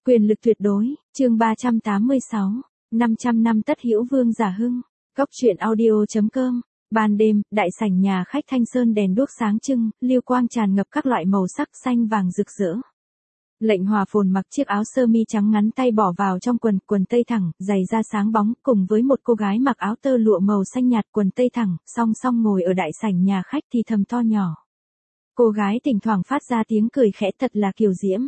Quyền lực tuyệt đối, chương 386, 500 năm tất hữu vương giả hưng. Góc truyện audio.com. Ban đêm, đại sảnh nhà khách Thanh Sơn đèn đuốc sáng trưng, lưu quang tràn ngập các loại màu sắc xanh vàng rực rỡ. Lệnh Hòa Phồn mặc chiếc áo sơ mi trắng ngắn tay bỏ vào trong quần tây thẳng, giày da sáng bóng, cùng với một cô gái mặc áo tơ lụa màu xanh nhạt quần tây thẳng, song song ngồi ở đại sảnh nhà khách thì thầm to nhỏ. Cô gái thỉnh thoảng phát ra tiếng cười khẽ thật là kiều diễm.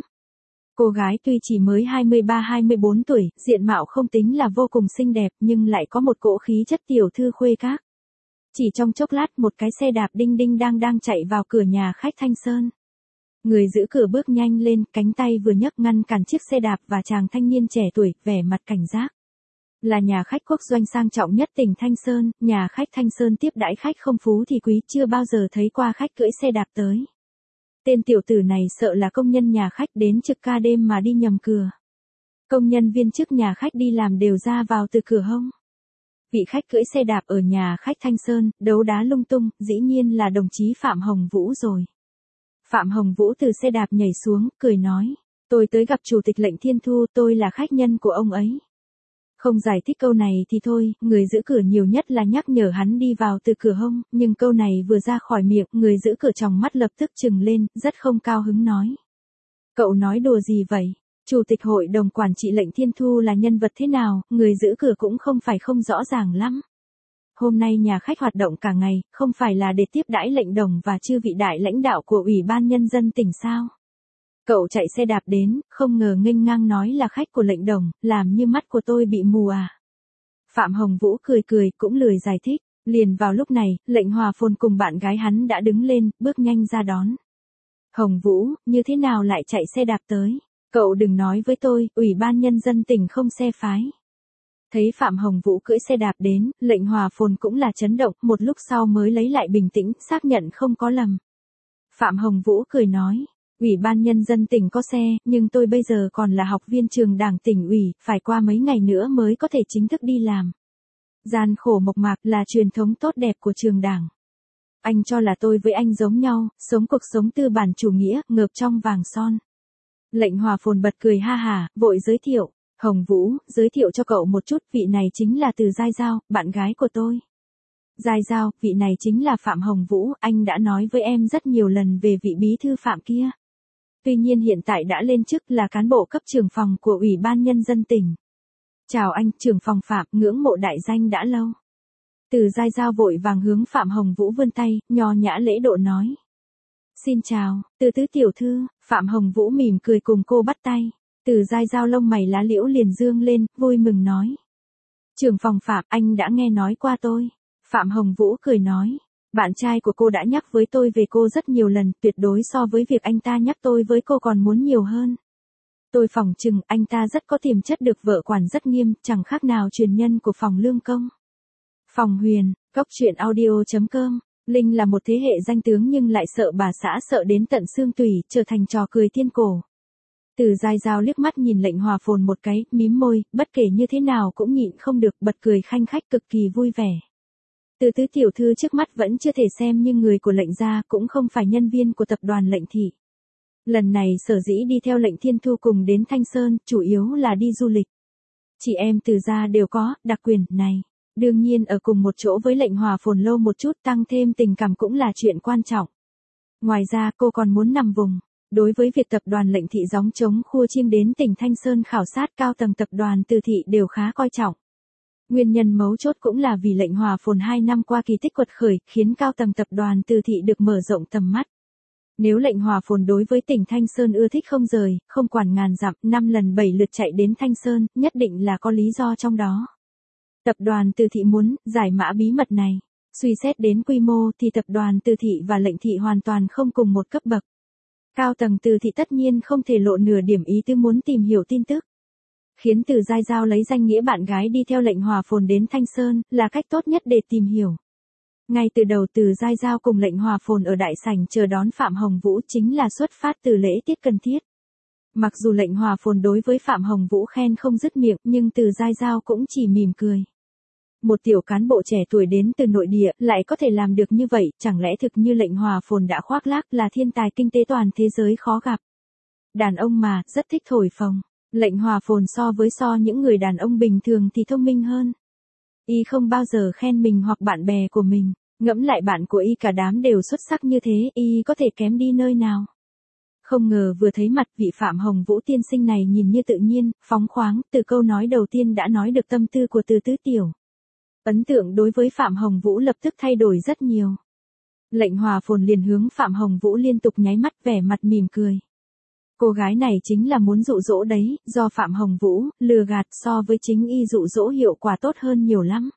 Cô gái tuy chỉ mới 23-24 tuổi, diện mạo không tính là vô cùng xinh đẹp nhưng lại có một cỗ khí chất tiểu thư khuê các. Chỉ trong chốc lát một cái xe đạp đinh đinh đang chạy vào cửa nhà khách Thanh Sơn. Người giữ cửa bước nhanh lên, cánh tay vừa nhấc ngăn cản chiếc xe đạp và chàng thanh niên trẻ tuổi, vẻ mặt cảnh giác. Là nhà khách quốc doanh sang trọng nhất tỉnh Thanh Sơn, nhà khách Thanh Sơn tiếp đãi khách không phú thì quý, chưa bao giờ thấy qua khách cưỡi xe đạp tới. Tên tiểu tử này sợ là công nhân nhà khách đến trực ca đêm mà đi nhầm cửa. Công nhân viên chức nhà khách đi làm đều ra vào từ cửa hông. Vị khách cưỡi xe đạp ở nhà khách Thanh Sơn, đấu đá lung tung, dĩ nhiên là đồng chí Phạm Hồng Vũ rồi. Phạm Hồng Vũ từ xe đạp nhảy xuống, cười nói, tôi tới gặp chủ tịch Lệnh Thiên Thu, tôi là khách nhân của ông ấy. Không giải thích câu này thì thôi, người giữ cửa nhiều nhất là nhắc nhở hắn đi vào từ cửa hông, nhưng câu này vừa ra khỏi miệng, người giữ cửa tròng mắt lập tức trừng lên, rất không cao hứng nói. Cậu nói đùa gì vậy? Chủ tịch hội đồng quản trị Lệnh Thiên Thu là nhân vật thế nào, người giữ cửa cũng không phải không rõ ràng lắm. Hôm nay nhà khách hoạt động cả ngày, không phải là để tiếp đãi lệnh đồng và chư vị đại lãnh đạo của Ủy ban Nhân dân tỉnh sao? Cậu chạy xe đạp đến, không ngờ nghênh ngang nói là khách của lệnh đồng, làm như mắt của tôi bị mù à? Phạm Hồng Vũ cười cũng lười giải thích, liền vào lúc này, Lệnh Hòa Phồn cùng bạn gái hắn đã đứng lên, bước nhanh ra đón. Hồng Vũ, như thế nào lại chạy xe đạp tới? Cậu đừng nói với tôi, Ủy ban Nhân dân tỉnh không xe phái. Thấy Phạm Hồng Vũ cưỡi xe đạp đến, Lệnh Hòa Phồn cũng là chấn động, một lúc sau mới lấy lại bình tĩnh, xác nhận không có lầm. Phạm Hồng Vũ cười nói, Ủy ban Nhân dân tỉnh có xe, nhưng tôi bây giờ còn là học viên trường đảng tỉnh ủy, phải qua mấy ngày nữa mới có thể chính thức đi làm. Gian khổ mộc mạc là truyền thống tốt đẹp của trường đảng. Anh cho là tôi với anh giống nhau, sống cuộc sống tư bản chủ nghĩa, ngợp trong vàng son. Lệnh Hòa Phồn bật cười ha hả, vội giới thiệu. Hồng Vũ, giới thiệu cho cậu một chút, vị này chính là Từ Giai Giao, bạn gái của tôi. Giai Giao, vị này chính là Phạm Hồng Vũ, anh đã nói với em rất nhiều lần về vị bí thư Phạm kia. Tuy nhiên hiện tại đã lên chức là cán bộ cấp trưởng phòng của Ủy ban Nhân dân tỉnh. Chào anh, trưởng phòng Phạm, ngưỡng mộ đại danh đã lâu. Từ Giai Giao vội vàng hướng Phạm Hồng Vũ vươn tay, nho nhã lễ độ nói. Xin chào, Từ tứ tiểu thư, Phạm Hồng Vũ mỉm cười cùng cô bắt tay. Từ Giai Giao lông mày lá liễu liền dương lên, vui mừng nói. Trưởng phòng Phạm, anh đã nghe nói qua tôi. Phạm Hồng Vũ cười nói. Bạn trai của cô đã nhắc với tôi về cô rất nhiều lần, tuyệt đối so với việc anh ta nhắc tôi với cô còn muốn nhiều hơn. Tôi phỏng chừng anh ta rất có tiềm chất được vợ quản rất nghiêm, chẳng khác nào truyền nhân của phòng lương công. Phòng Huyền, góc truyện audio.com. Linh là một thế hệ danh tướng nhưng lại sợ bà xã sợ đến tận xương tủy, trở thành trò cười thiên cổ. Từ Giai Giao liếc mắt nhìn Lệnh Hòa Phồn một cái, mím môi, bất kể như thế nào cũng nhịn không được, bật cười khanh khách cực kỳ vui vẻ. Từ tứ tiểu thư trước mắt vẫn chưa thể xem như người của Lệnh gia, cũng không phải nhân viên của tập đoàn Lệnh thị. Lần này sở dĩ đi theo Lệnh Thiên Thu cùng đến Thanh Sơn, chủ yếu là đi du lịch. Chị em Từ gia đều có đặc quyền này. Đương nhiên ở cùng một chỗ với Lệnh Hòa Phồn lâu một chút, tăng thêm tình cảm cũng là chuyện quan trọng. Ngoài ra cô còn muốn nằm vùng. Đối với việc tập đoàn Lệnh thị gióng trống khua chiêng đến tỉnh Thanh Sơn khảo sát, cao tầng tập đoàn Từ thị đều khá coi trọng. Nguyên nhân mấu chốt cũng là vì Lệnh Hòa Phồn 2 năm qua kỳ tích quật khởi, khiến cao tầng tập đoàn Từ thị được mở rộng tầm mắt. Nếu Lệnh Hòa Phồn đối với tỉnh Thanh Sơn ưa thích không rời, không quản ngàn dặm, 5 lần 7 lượt chạy đến Thanh Sơn, nhất định là có lý do trong đó. Tập đoàn Từ thị muốn giải mã bí mật này. Suy xét đến quy mô thì tập đoàn Từ thị và Lệnh thị hoàn toàn không cùng một cấp bậc. Cao tầng Từ thị tất nhiên không thể lộ nửa điểm ý tứ muốn tìm hiểu tin tức. Khiến Từ Giai Giao lấy danh nghĩa bạn gái đi theo Lệnh Hòa Phồn đến Thanh Sơn, là cách tốt nhất để tìm hiểu. Ngay từ đầu Từ Giai Giao cùng Lệnh Hòa Phồn ở đại sảnh chờ đón Phạm Hồng Vũ chính là xuất phát từ lễ tiết cần thiết. Mặc dù Lệnh Hòa Phồn đối với Phạm Hồng Vũ khen không dứt miệng, nhưng Từ Giai Giao cũng chỉ mỉm cười. Một tiểu cán bộ trẻ tuổi đến từ nội địa lại có thể làm được như vậy, chẳng lẽ thực như Lệnh Hòa Phồn đã khoác lác là thiên tài kinh tế toàn thế giới khó gặp. Đàn ông mà, rất thích thổi phồng. Lệnh Hòa Phồn so những người đàn ông bình thường thì thông minh hơn. Y không bao giờ khen mình hoặc bạn bè của mình, ngẫm lại bạn của Y cả đám đều xuất sắc như thế, Y có thể kém đi nơi nào. Không ngờ vừa thấy mặt vị Phạm Hồng Vũ tiên sinh này nhìn như tự nhiên, phóng khoáng, từ câu nói đầu tiên đã nói được tâm tư của Từ Tứ Tiểu. Ấn tượng đối với Phạm Hồng Vũ lập tức thay đổi rất nhiều. Lệnh Hòa Phồn liền hướng Phạm Hồng Vũ liên tục nháy mắt vẻ mặt mỉm cười. Cô gái này chính là muốn dụ dỗ đấy, do Phạm Hồng Vũ lừa gạt so với chính Y dụ dỗ hiệu quả tốt hơn nhiều lắm.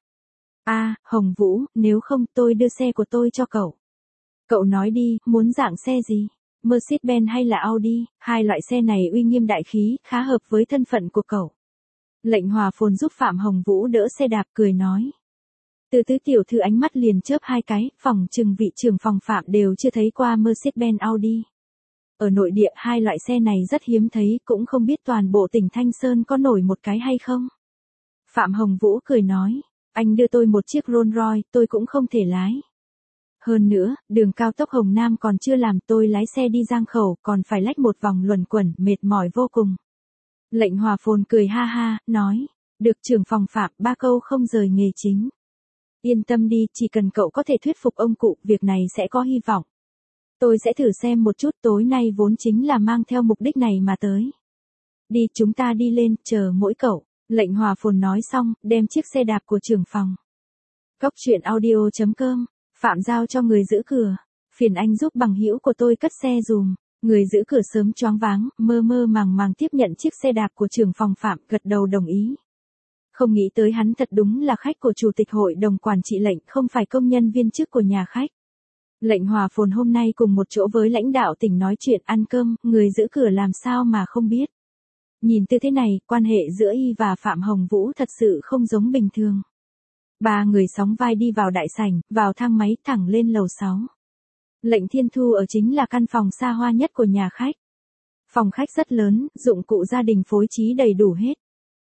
Hồng Vũ, nếu không tôi đưa xe của tôi cho cậu. Cậu nói đi, muốn dạng xe gì? Mercedes-Benz hay là Audi, hai loại xe này uy nghiêm đại khí, khá hợp với thân phận của cậu. Lệnh Hòa Phồn giúp Phạm Hồng Vũ đỡ xe đạp cười nói. Từ Tứ Tiểu thư ánh mắt liền chớp hai cái, phòng trừng vị trưởng phòng Phạm đều chưa thấy qua Mercedes-Benz Audi. Ở nội địa hai loại xe này rất hiếm thấy, cũng không biết toàn bộ tỉnh Thanh Sơn có nổi một cái hay không. Phạm Hồng Vũ cười nói, anh đưa tôi một chiếc Rolls Royce, tôi cũng không thể lái. Hơn nữa, đường cao tốc Hồng Nam còn chưa làm, tôi lái xe đi Giang Khẩu, còn phải lách một vòng luẩn quẩn, mệt mỏi vô cùng. Lệnh Hòa Phồn cười ha ha, nói, được trưởng phòng Phạm, ba câu không rời nghề chính. Yên tâm đi, chỉ cần cậu có thể thuyết phục ông cụ, việc này sẽ có hy vọng. Tôi sẽ thử xem một chút, tối nay vốn chính là mang theo mục đích này mà tới. Đi, chúng ta đi lên, chờ mỗi cậu. Lệnh Hòa Phồn nói xong, đem chiếc xe đạp của trưởng phòng. Cóc truyện audio.com, Phạm giao cho người giữ cửa. Phiền anh giúp bằng hữu của tôi cất xe dùm. Người giữ cửa sớm choáng váng, mơ mơ màng màng tiếp nhận chiếc xe đạp của trưởng phòng Phạm, gật đầu đồng ý. Không nghĩ tới hắn thật đúng là khách của chủ tịch hội đồng quản trị Lệnh, không phải công nhân viên chức của nhà khách. Lệnh Hòa Phồn hôm nay cùng một chỗ với lãnh đạo tỉnh nói chuyện ăn cơm, người giữ cửa làm sao mà không biết. Nhìn tư thế này, quan hệ giữa Y và Phạm Hồng Vũ thật sự không giống bình thường. Ba người sóng vai đi vào đại sảnh, vào thang máy thẳng lên lầu 6. Lệnh Thiên Thu ở chính là căn phòng xa hoa nhất của nhà khách. Phòng khách rất lớn, dụng cụ gia đình phối trí đầy đủ hết.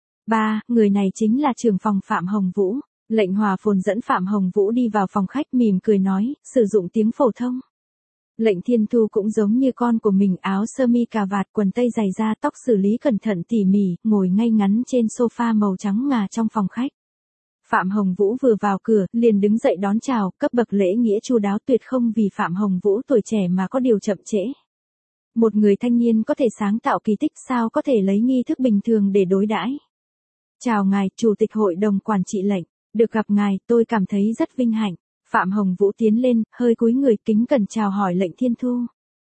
Người này chính là trưởng phòng Phạm Hồng Vũ. Lệnh Hòa Phồn dẫn Phạm Hồng Vũ đi vào phòng khách mỉm cười nói, sử dụng tiếng phổ thông. Lệnh Thiên Thu cũng giống như con của mình, áo sơ mi cà vạt, quần tây dày da, tóc xử lý cẩn thận tỉ mỉ, ngồi ngay ngắn trên sofa màu trắng ngà trong phòng khách. Phạm Hồng Vũ vừa vào cửa, liền đứng dậy đón chào, cấp bậc lễ nghĩa chu đáo tuyệt không vì Phạm Hồng Vũ tuổi trẻ mà có điều chậm trễ. Một người thanh niên có thể sáng tạo kỳ tích, sao có thể lấy nghi thức bình thường để đối đãi. Chào ngài, Chủ tịch Hội đồng Quản trị Lệnh, được gặp ngài, tôi cảm thấy rất vinh hạnh. Phạm Hồng Vũ tiến lên, hơi cúi người kính cẩn chào hỏi Lệnh Thiên Thu.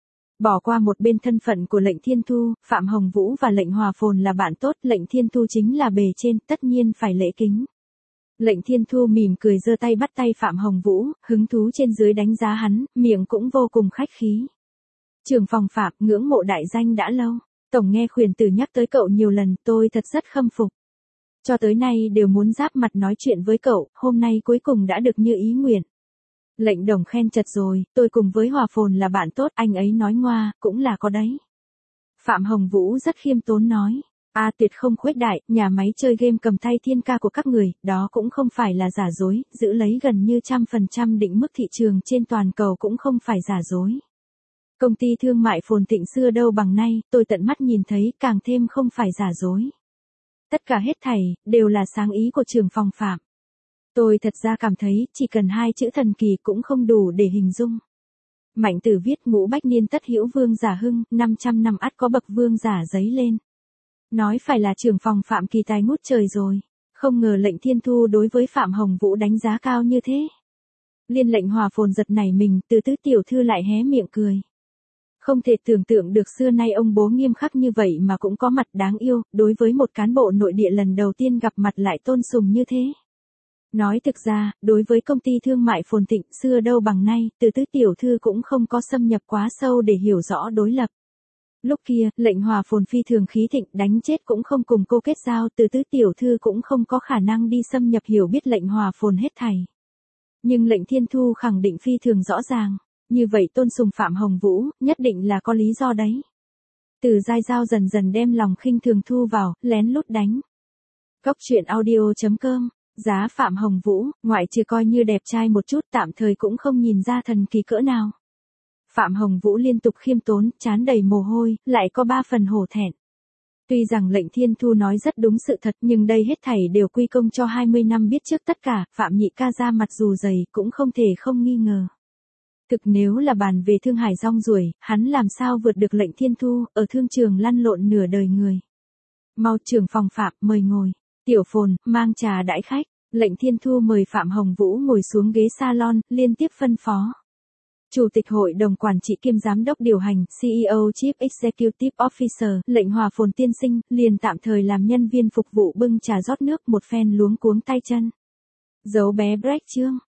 Bỏ qua một bên thân phận của Lệnh Thiên Thu, Phạm Hồng Vũ và Lệnh Hòa Phồn là bạn tốt, Lệnh Thiên Thu chính là bề trên, tất nhiên phải lễ kính. Lệnh Thiên Thu mỉm cười giơ tay bắt tay Phạm Hồng Vũ, hứng thú trên dưới đánh giá hắn, miệng cũng vô cùng khách khí. Trưởng phòng Phạm, ngưỡng mộ đại danh đã lâu, tổng nghe khuyển tử nhắc tới cậu nhiều lần, tôi thật rất khâm phục. Cho tới nay đều muốn giáp mặt nói chuyện với cậu, hôm nay cuối cùng đã được như ý nguyện. Lệnh Đồng khen chật rồi, tôi cùng với Hòa Phồn là bạn tốt, anh ấy nói ngoa, cũng là có đấy. Phạm Hồng Vũ rất khiêm tốn nói, tuyệt không khuếch đại, nhà máy chơi game cầm tay thiên ca của các người, đó cũng không phải là giả dối, giữ lấy gần như 100% định mức thị trường trên toàn cầu cũng không phải giả dối. Công ty thương mại phồn thịnh xưa đâu bằng nay, tôi tận mắt nhìn thấy, càng thêm không phải giả dối. Tất cả hết thảy, đều là sáng ý của trưởng phòng Phạm. Tôi thật ra cảm thấy, chỉ cần hai chữ thần kỳ cũng không đủ để hình dung. Mạnh Tử viết ngũ bách niên tất hữu vương giả hưng, 500 năm ắt có bậc vương giả giấy lên. Nói phải là trưởng phòng Phạm kỳ tài ngút trời rồi. Không ngờ Lệnh Thiên Thu đối với Phạm Hồng Vũ đánh giá cao như thế. Liên Lệnh Hòa Phồn giật nảy mình, Từ Tứ tiểu thư lại hé miệng cười. Không thể tưởng tượng được xưa nay ông bố nghiêm khắc như vậy mà cũng có mặt đáng yêu, đối với một cán bộ nội địa lần đầu tiên gặp mặt lại tôn sùng như thế. Nói thực ra, đối với công ty thương mại phồn thịnh xưa đâu bằng nay, Từ Tứ tiểu thư cũng không có xâm nhập quá sâu để hiểu rõ đối lập. Lúc kia, Lệnh Hòa Phồn phi thường khí thịnh, đánh chết cũng không cùng cô kết giao, Từ Tứ tiểu thư cũng không có khả năng đi xâm nhập hiểu biết Lệnh Hòa Phồn hết thảy. Nhưng Lệnh Thiên Thu khẳng định phi thường rõ ràng, như vậy tôn sùng Phạm Hồng Vũ, nhất định là có lý do đấy. Từ Giai Giao dần dần đem lòng khinh thường thu vào, lén lút đánh. Cóc truyện audio.com, giá Phạm Hồng Vũ, ngoại trừ coi như đẹp trai một chút, tạm thời cũng không nhìn ra thần kỳ cỡ nào. Phạm Hồng Vũ liên tục khiêm tốn, trán đầy mồ hôi, lại có 3 phần hổ thẹn. Tuy rằng lệnh Thiên Thu nói rất đúng sự thật nhưng đây hết thảy đều quy công cho 20 năm biết trước tất cả, Phạm Nhị ca ra mặt dù dày cũng không thể không nghi ngờ. Thực nếu là bàn về thương hải rong ruổi, hắn làm sao vượt được lệnh Thiên Thu, ở thương trường lăn lộn nửa đời người. Mau trưởng phòng Phạm, mời ngồi. Tiểu Phồn, mang trà đãi khách. Lệnh Thiên Thu mời Phạm Hồng Vũ ngồi xuống ghế salon, liên tiếp phân phó. Chủ tịch hội đồng quản trị kiêm giám đốc điều hành, CEO Chief Executive Officer, lệnh Hòa Phồn tiên sinh, liền tạm thời làm nhân viên phục vụ bưng trà rót nước một phen luống cuống tay chân. Giấu bé break chương.